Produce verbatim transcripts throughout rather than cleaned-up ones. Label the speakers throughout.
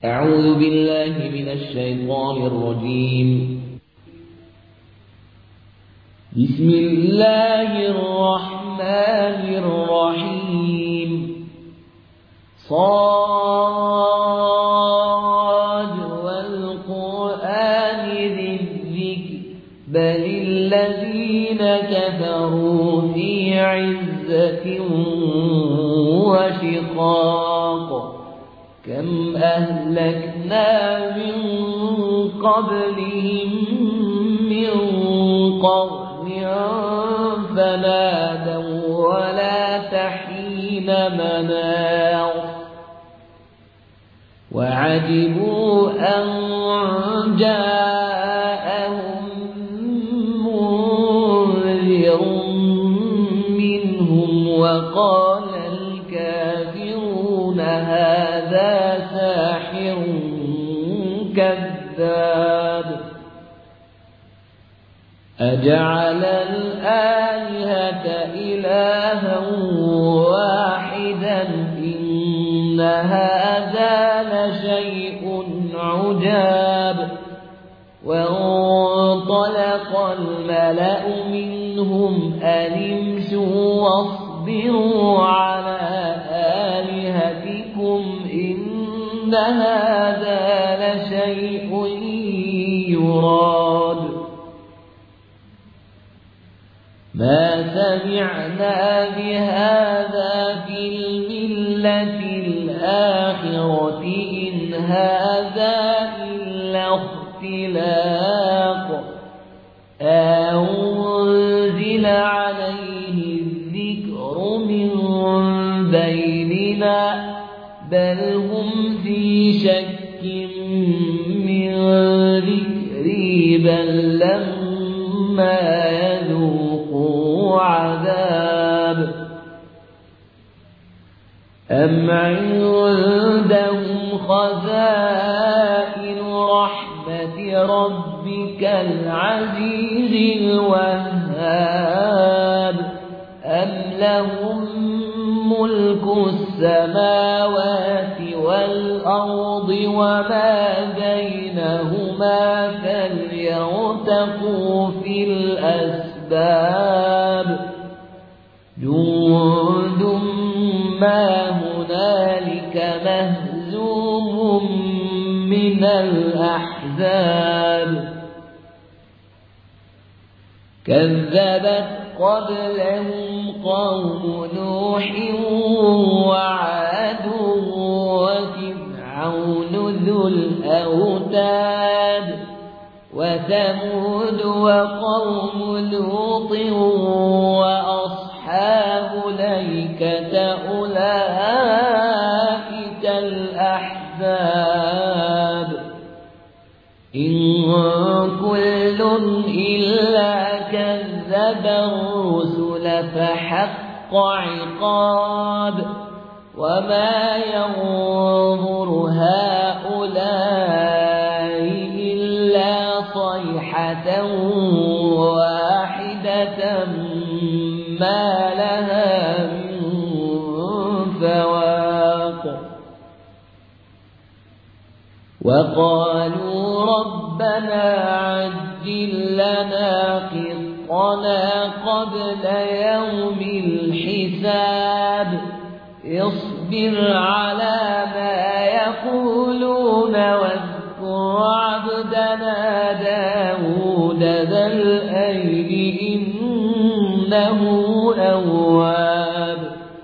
Speaker 1: أعوذ بالله من الشيطان الرجيم. بسم الله الرحمن الرحيم. صاد والقرآن ذي الذكر بل الذين كفروا في عزة وشقاق كم أهلكنا من قبلهم من قرن فنادوا ولا تحين مناص وعجبوا أن جاءهم منذر منهم وقال الكافرون هذا ساحر كذاب أجعل الآلهة إلها واحدا إن هذا لشيء عجاب وانطلق الملأ منهم أن امشوا واصبروا على آلهتكم إن هذا لشيء يراد ما سمعنا بهذا في الملة الآخرة إن هذا إلا اختلاق أنزل عليه الذكر من بيننا بل هم في شك من ذكري بل لما يذوقوا عذاب أم عندهم خزائن رحمة ربك العزيز الوهاب أم لهم ملك السماوات والأرض وما بينهما فليرتقوا في الأسباب جند ما هنالك مهزوم من الأحزاب كذبت قبلهم قوم نوح وعاد وفرعون ذو الأوتاد وثمود وقوم لوط وأصحاب الأيكة أولئك الأحزاب إن كل إلا كذب الرسل فحق عقاب وما ينظر هؤلاء إلا صيحة واحدة ما لها من فواق وقالوا ربنا عجل لنا قطنا قبل يوم الحساب اصبر على ما يقولون واذكر عبدنا داود ذا الأيد إنه أواب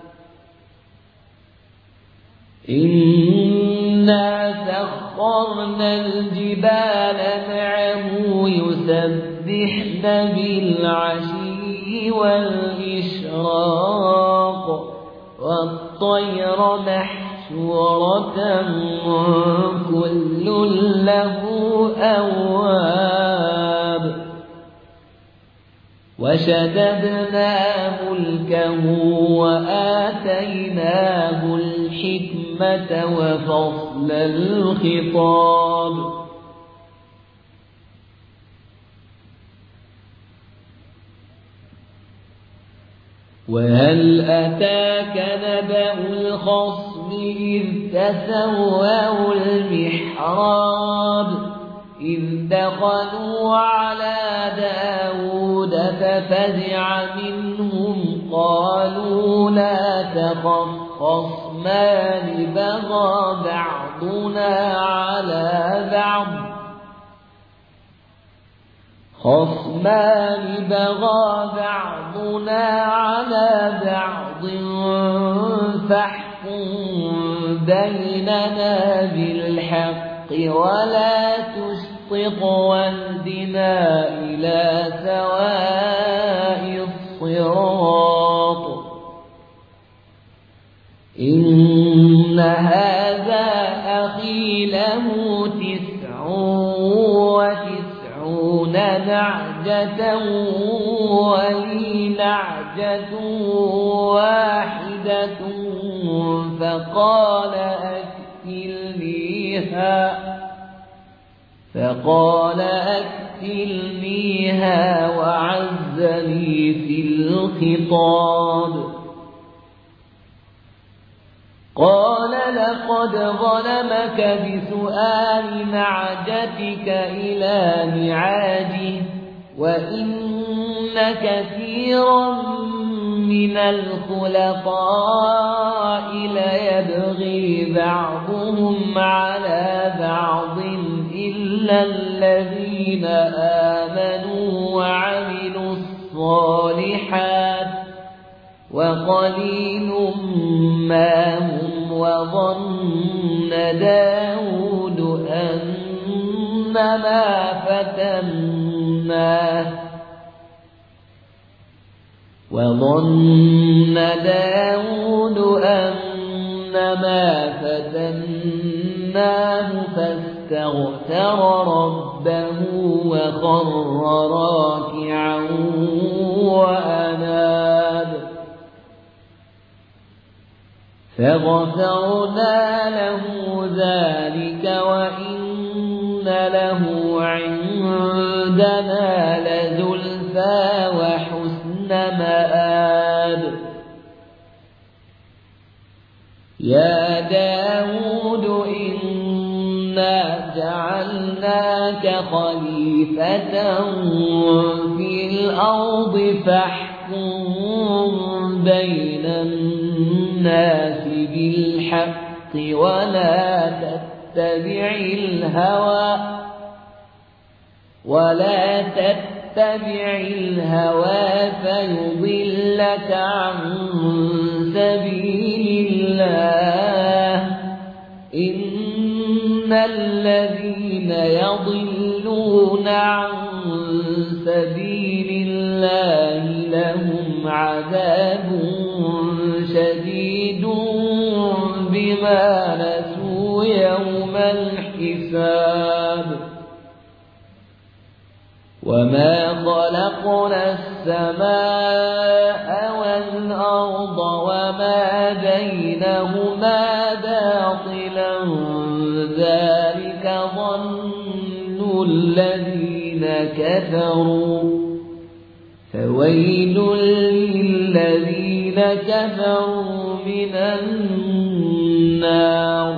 Speaker 1: إنا سخرنا الجبال معه يسبحن بالعشي والإشراق والطير محشورة كل له أواب وشددنا ملكه وآتيناه الحكمة وفصل الخطاب وهل أتاك نبأ الخصم إذ تسووا المحراب المحراب إذ دخلوا على داود ففزع منهم قالوا لا تخف خصمان بغى بعضنا على بعض خصمان بغى بعضنا على بعض فاحكم بيننا بالحق ولا تشطط واهدنا إلى سواء الصراط إن هذا أخي له تسع وتسعون نعجة ولي نعجة واحدة فقال أكفلنيها فقال أكفلنيها وعزني في الخطاب قال لقد ظلمك بسؤال نعجتك إلى نعاجه وإن كثيرا من الخلطاء ليبغي بعضهم على بعض إلا الذين آمنوا وعملوا الصالحات وقليل ما هم وظن داود أنما فتناه وظن داود أنما فتناه فاستغفر ربه وخر راكعا وأناب فغفرنا له ذلك وإن له عندنا لزلفى وحسن مآب يا داود إنا جعلناك خليفة في الأرض فاحكم بين الناس بالحق ولا تتبع الهوى ولا تتبع الهوى فيضلك عن سبيل الله إن الذين يضلون عن سبيل الله لهم عذاب شديد بما نسوا يوم الحساب وما خلقنا السماء والأرض وما بينهما باطلا ذلك ظن الذين كفروا فويل للذين كفروا من النار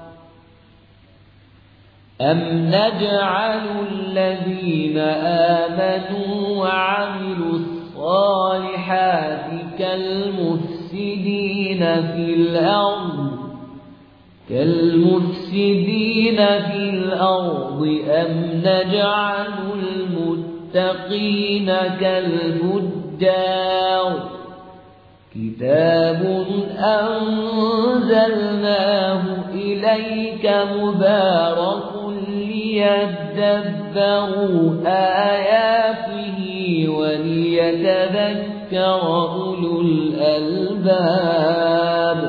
Speaker 1: أم نجعل الذين آمنوا وعملوا الصالحات كالمفسدين في الأرض كالمفسدين في الأرض أم نجعل المتقين كالفجار كتاب أنزلناه إليك مبارك ليدبروا آياته وليتذكر أولو الألباب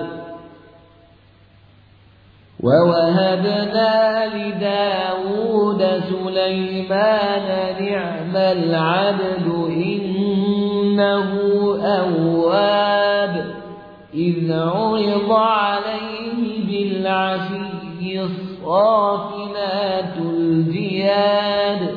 Speaker 1: ووهبنا لداود سليمان نعم العبد إنه أواب إذ عرض عليه بالعشي الصافنات الجياد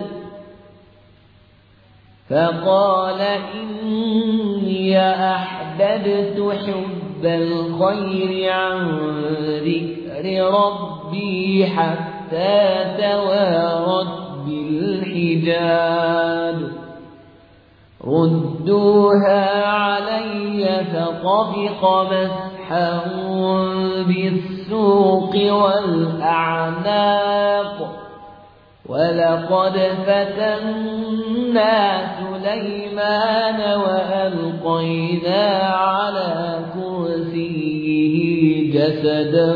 Speaker 1: فقال إني أحببت حب الخير عن ذكر ربي حتى حتى توارت بالحجاب ردوها علي فطفق مسحا بالسوق والأعناق ولقد فتنا سليمان وألقينا على كرسيه جسدا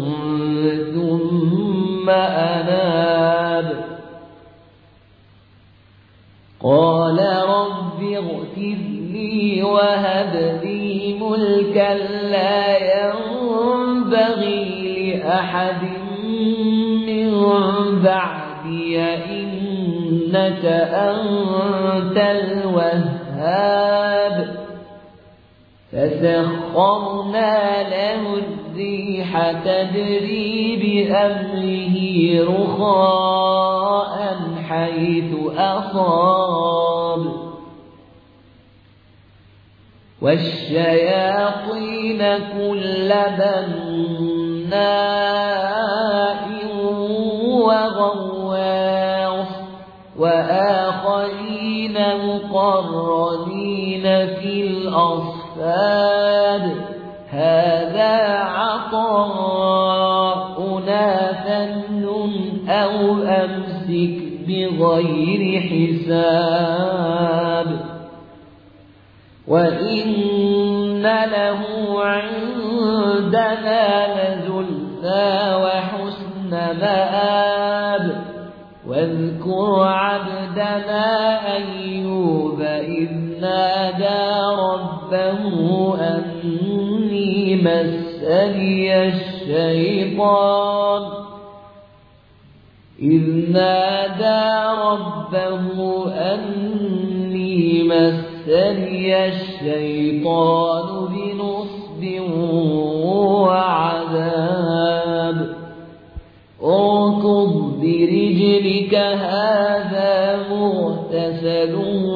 Speaker 1: ثم أناب قال رب اغفر لي وهب لي ملكا لا ينبغي لأحد من بعدي إنك أنت الوهاب فسخرنا له الريح تجري بأمره رخاء حيث أصاب والشياطين كل بناء وغواص وآخرين مقرنين في الأصفاد هذا عطاؤنا فامنن أو أمسك بغير حساب وإن له عندنا لزلفى وحسن مآب واذكر عبدنا أيوب إذ نادى ربه أني مسني الشيطان إذ نادى ربه أني مسني الشيطان بنصب وعذاب اركض برجلك هذا مغتسل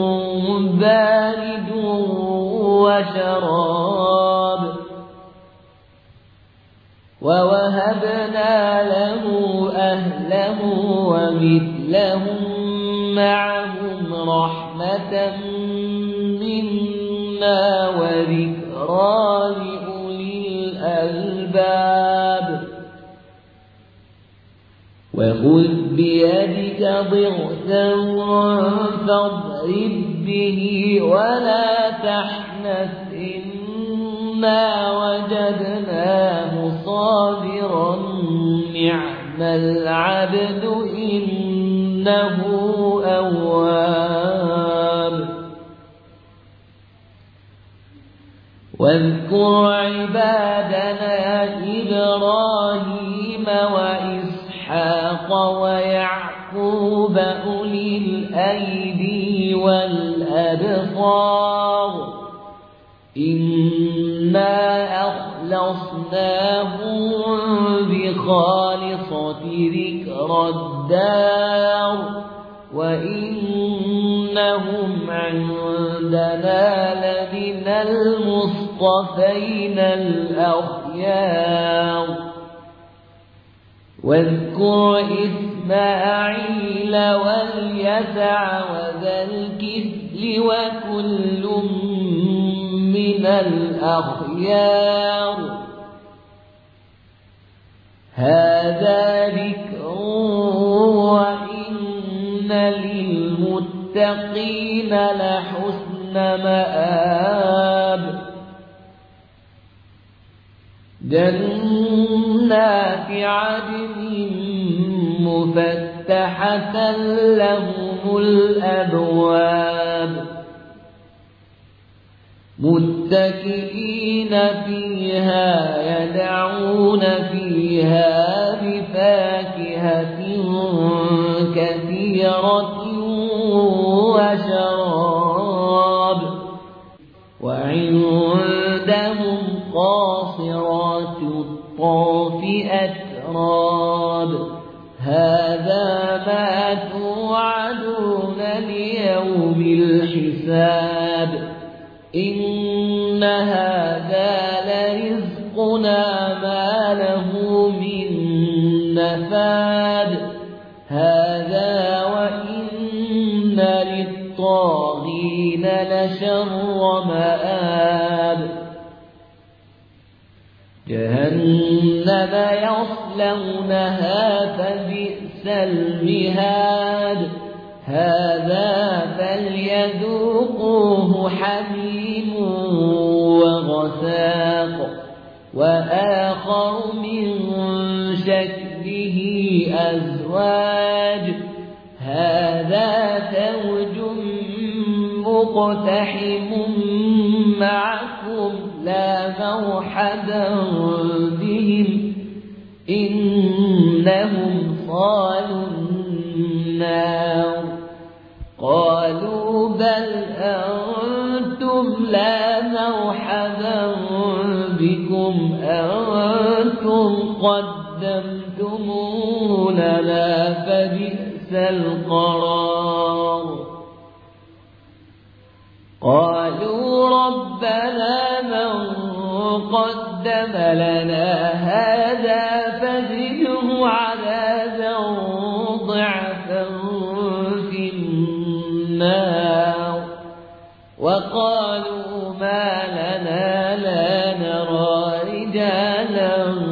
Speaker 1: بارد وشراب ووهبنا له أهله ومثلهم معهم رحمة منا وذكرى لأولي الألباب وخذ بيدك ضغثا فاضرب به ولا تحنث إنا وجدناه صابرا نعم العبد إنه أواب واذكر عبادنا إبراهيم وإسحاق ويعقوب أولي الأيدي والأبصار إنا أخلصناهم بخالصة ذكر الدار وإنهم عندنا لمن المصطفين الأخيار واذكر إسماعيل واليسع وذا الكفل وكل من الأخيار هذا ذكر وإن للمتقين لحسن مآب جنات عدن مفتحة لهم الأبواب متكئين فيها يدعون فيها بفاكهة كثيرة وشراب وعندهم قاصرات الطرف أتراب هذا ما توعدون ليوم الحساب إن هذا لرزقنا ما له من نفاد هذا وإن للطاغين لشر مآب جهنم يصلونها فبئس المهاد هذا فليذوقوه حميم وغساق وآخر من شكله أزواج هذا زوج مقتحم معكم لا مرحبا بهم إنهم صالوا النار قالوا بل أنتم لا مرحبا بكم أنتم قدمتموه لنا فبئس القرار قالوا ربنا من قدم لنا هذا فزده عذابا ضعفا في النار وقالوا ما لنا لا نرى رجالا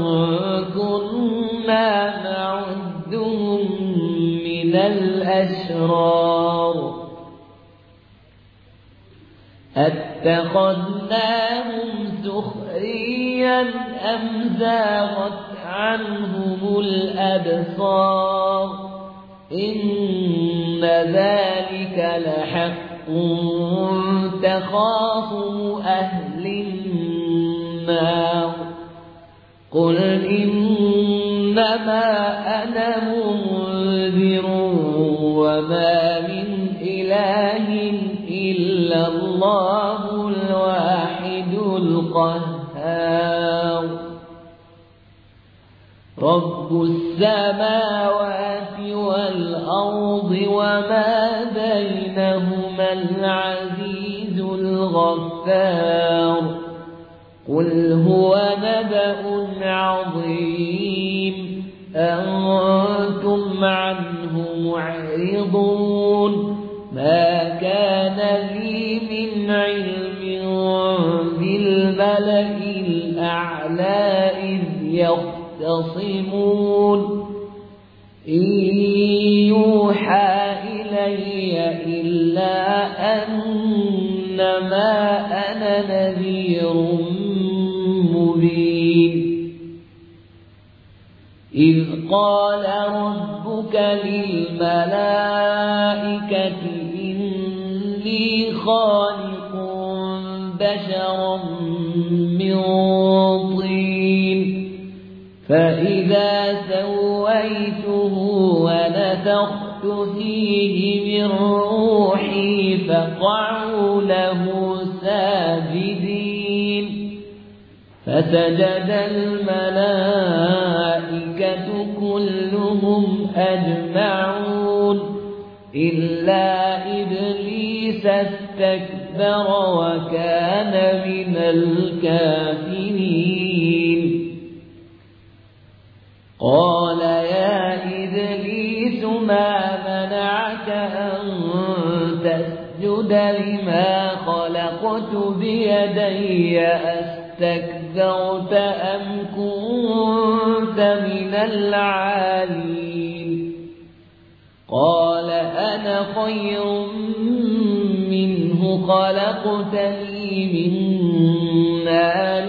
Speaker 1: كنا نعدهم من الأشرار أتخذناهم سخريا أم زاغت عنهم الأبصار إن ذلك لحق تخاصم أهل النار قل إنما أنا منذر وما من إله إلا الله الواحد القهار رب السماوات والأرض وما بينهما العزيز الغفار قل هو نبأ عظيم أنتم عنه معرضون ما كان لي من علم بالملأ الأعلى إذ يختصمون إن يوحى إلي إلا أنما أنا نذير مبين إذ قال ربك للملائكة إني خالق بشرا من طين فإذا سويته ونفخت فيه من روحي فقعوا له ساجدين فسجد الملائكة كلهم أجمعون إلا إبليس استكبر وكان من الكافرين قال يا إبليس ما منعك أن تسجد لما خلقت بيدي أستكبرت أم كنت من العالين قال أنا خير منه خلقتني من نار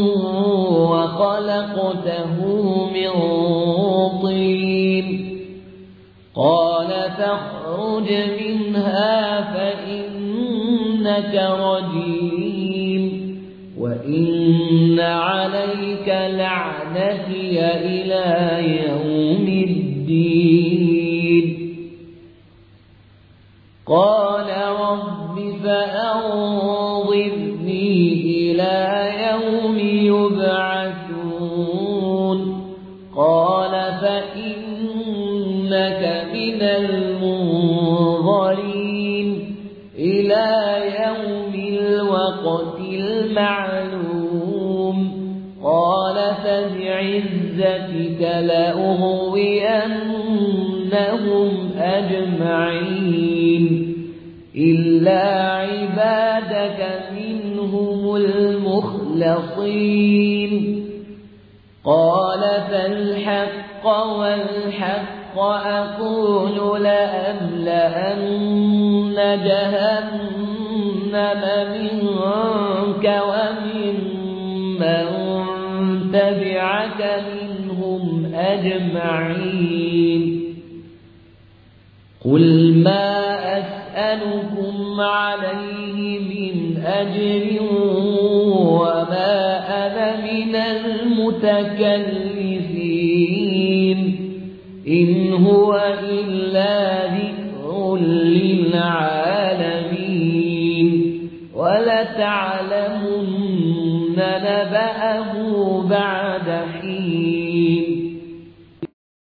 Speaker 1: وخلقته من طين قال فاخرج منها فإنك رجيم وإن عليك لعنتي إلى يوم الدين قال رب فأنظرني إلى يوم يبعثون قال فإنك من المنظرين إلى يوم الوقت المعلوم قال فبعزتك لأغوينهم أجمعين إلا عبادك منهم المخلصين قال فالحق والحق أقول لأملأن جهنم منك ومن من تبعك منهم أجمعين قل ما أسألكم عليه من أجر وما أنا من المتكلفين إن هو إلا ذكر للعالمين ولتعلمن نبأه بعد